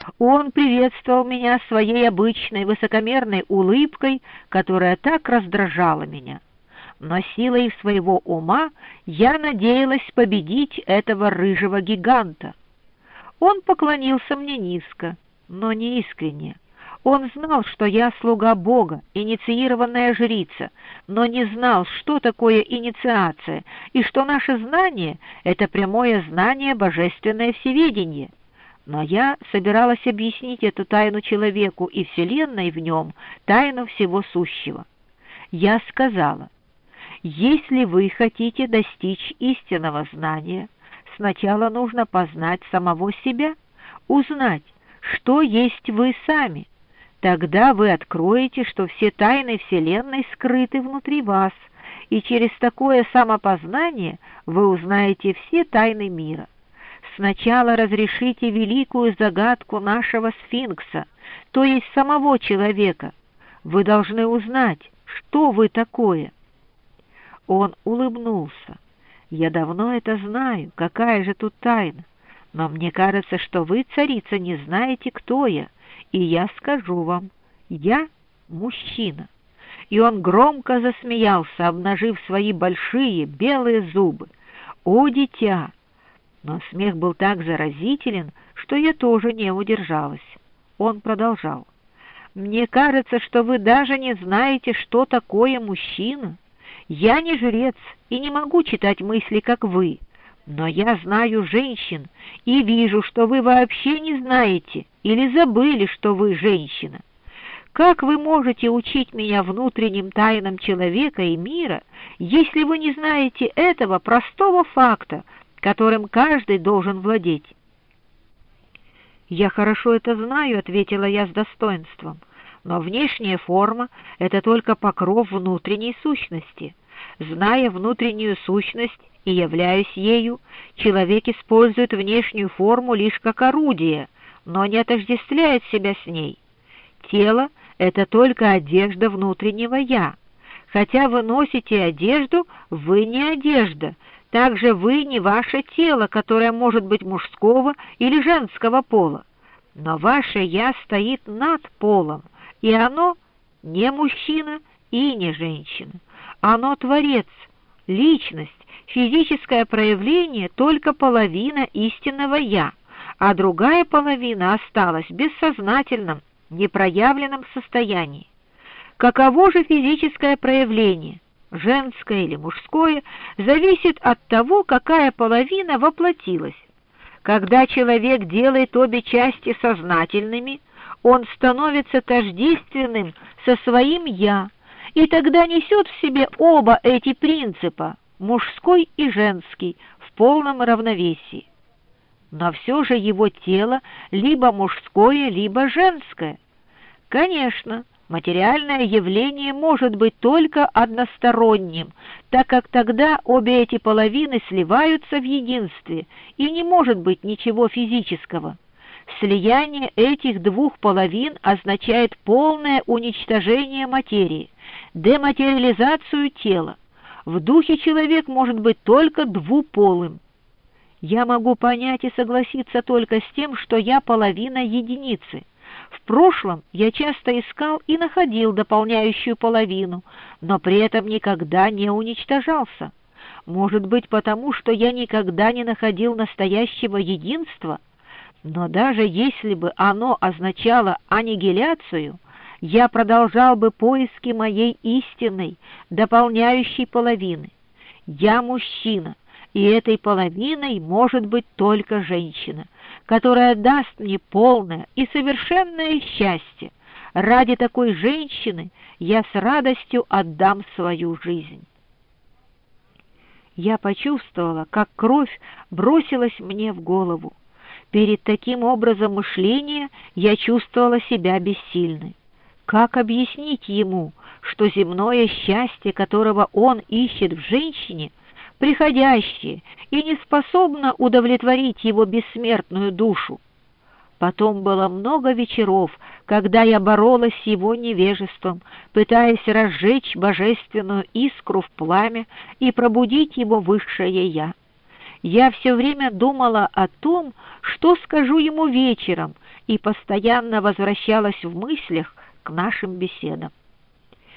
Он приветствовал меня своей обычной высокомерной улыбкой, которая так раздражала меня. Но силой своего ума я надеялась победить этого рыжего гиганта. Он поклонился мне низко, но не искренне. Он знал, что я слуга Бога, инициированная жрица, но не знал, что такое инициация, и что наше знание — это прямое знание божественное всеведение. Но я собиралась объяснить эту тайну человеку и Вселенной в нем, тайну всего сущего. Я сказала: если вы хотите достичь истинного знания, сначала нужно познать самого себя, узнать, что есть вы сами. Тогда вы откроете, что все тайны Вселенной скрыты внутри вас, и через такое самопознание вы узнаете все тайны мира. Сначала разрешите великую загадку нашего сфинкса, то есть самого человека. Вы должны узнать, что вы такое. Он улыбнулся. Я давно это знаю, какая же тут тайна. Но мне кажется, что вы, царица, не знаете, кто я, и я скажу вам: я мужчина. И он громко засмеялся, обнажив свои большие белые зубы. О, дитя! Но смех был так заразителен, что я тоже не удержалась. Он продолжал: мне кажется, что вы даже не знаете, что такое мужчина. Я не жрец и не могу читать мысли, как вы, но я знаю женщин и вижу, что вы вообще не знаете или забыли, что вы женщина. Как вы можете учить меня внутренним тайнам человека и мира, если вы не знаете этого простого факта, которым каждый должен владеть? «Я хорошо это знаю», — ответила я с достоинством, «но внешняя форма — это только покров внутренней сущности. Зная внутреннюю сущность и являясь ею, человек использует внешнюю форму лишь как орудие, но не отождествляет себя с ней. Тело — это только одежда внутреннего «я». Хотя вы носите одежду, вы не одежда. Также вы не ваше тело, которое может быть мужского или женского пола. Но ваше «я» стоит над полом, и оно не мужчина и не женщина. Оно творец, личность, физическое проявление, только половина истинного «я», а другая половина осталась в бессознательном, непроявленном состоянии. Каково же физическое проявление, женское или мужское, зависит от того, какая половина воплотилась. Когда человек делает обе части сознательными, он становится тождественным со своим «я», и тогда несет в себе оба эти принципа, мужской и женский, в полном равновесии. Но все же его тело либо мужское, либо женское. Конечно, материальное явление может быть только односторонним, так как тогда обе эти половины сливаются в единстве, и не может быть ничего физического. Слияние этих двух половин означает полное уничтожение материи, дематериализацию тела. В духе человек может быть только двуполым. Я могу понять и согласиться только с тем, что я половина единицы. В прошлом я часто искал и находил дополняющую половину, но при этом никогда не уничтожался. Может быть, потому что я никогда не находил настоящего единства? Но даже если бы оно означало аннигиляцию, я продолжал бы поиски моей истинной, дополняющей половины. Я мужчина, и этой половиной может быть только женщина, которая даст мне полное и совершенное счастье. Ради такой женщины я с радостью отдам свою жизнь. Я почувствовала, как кровь бросилась мне в голову. Перед таким образом мышления я чувствовала себя бессильной. Как объяснить ему, что земное счастье, которого он ищет в женщине, приходящее и не способно удовлетворить его бессмертную душу? Потом было много вечеров, когда я боролась с его невежеством, пытаясь разжечь божественную искру в пламя и пробудить его высшее «я». Я все время думала о том, что скажу ему вечером, и постоянно возвращалась в мыслях к нашим беседам.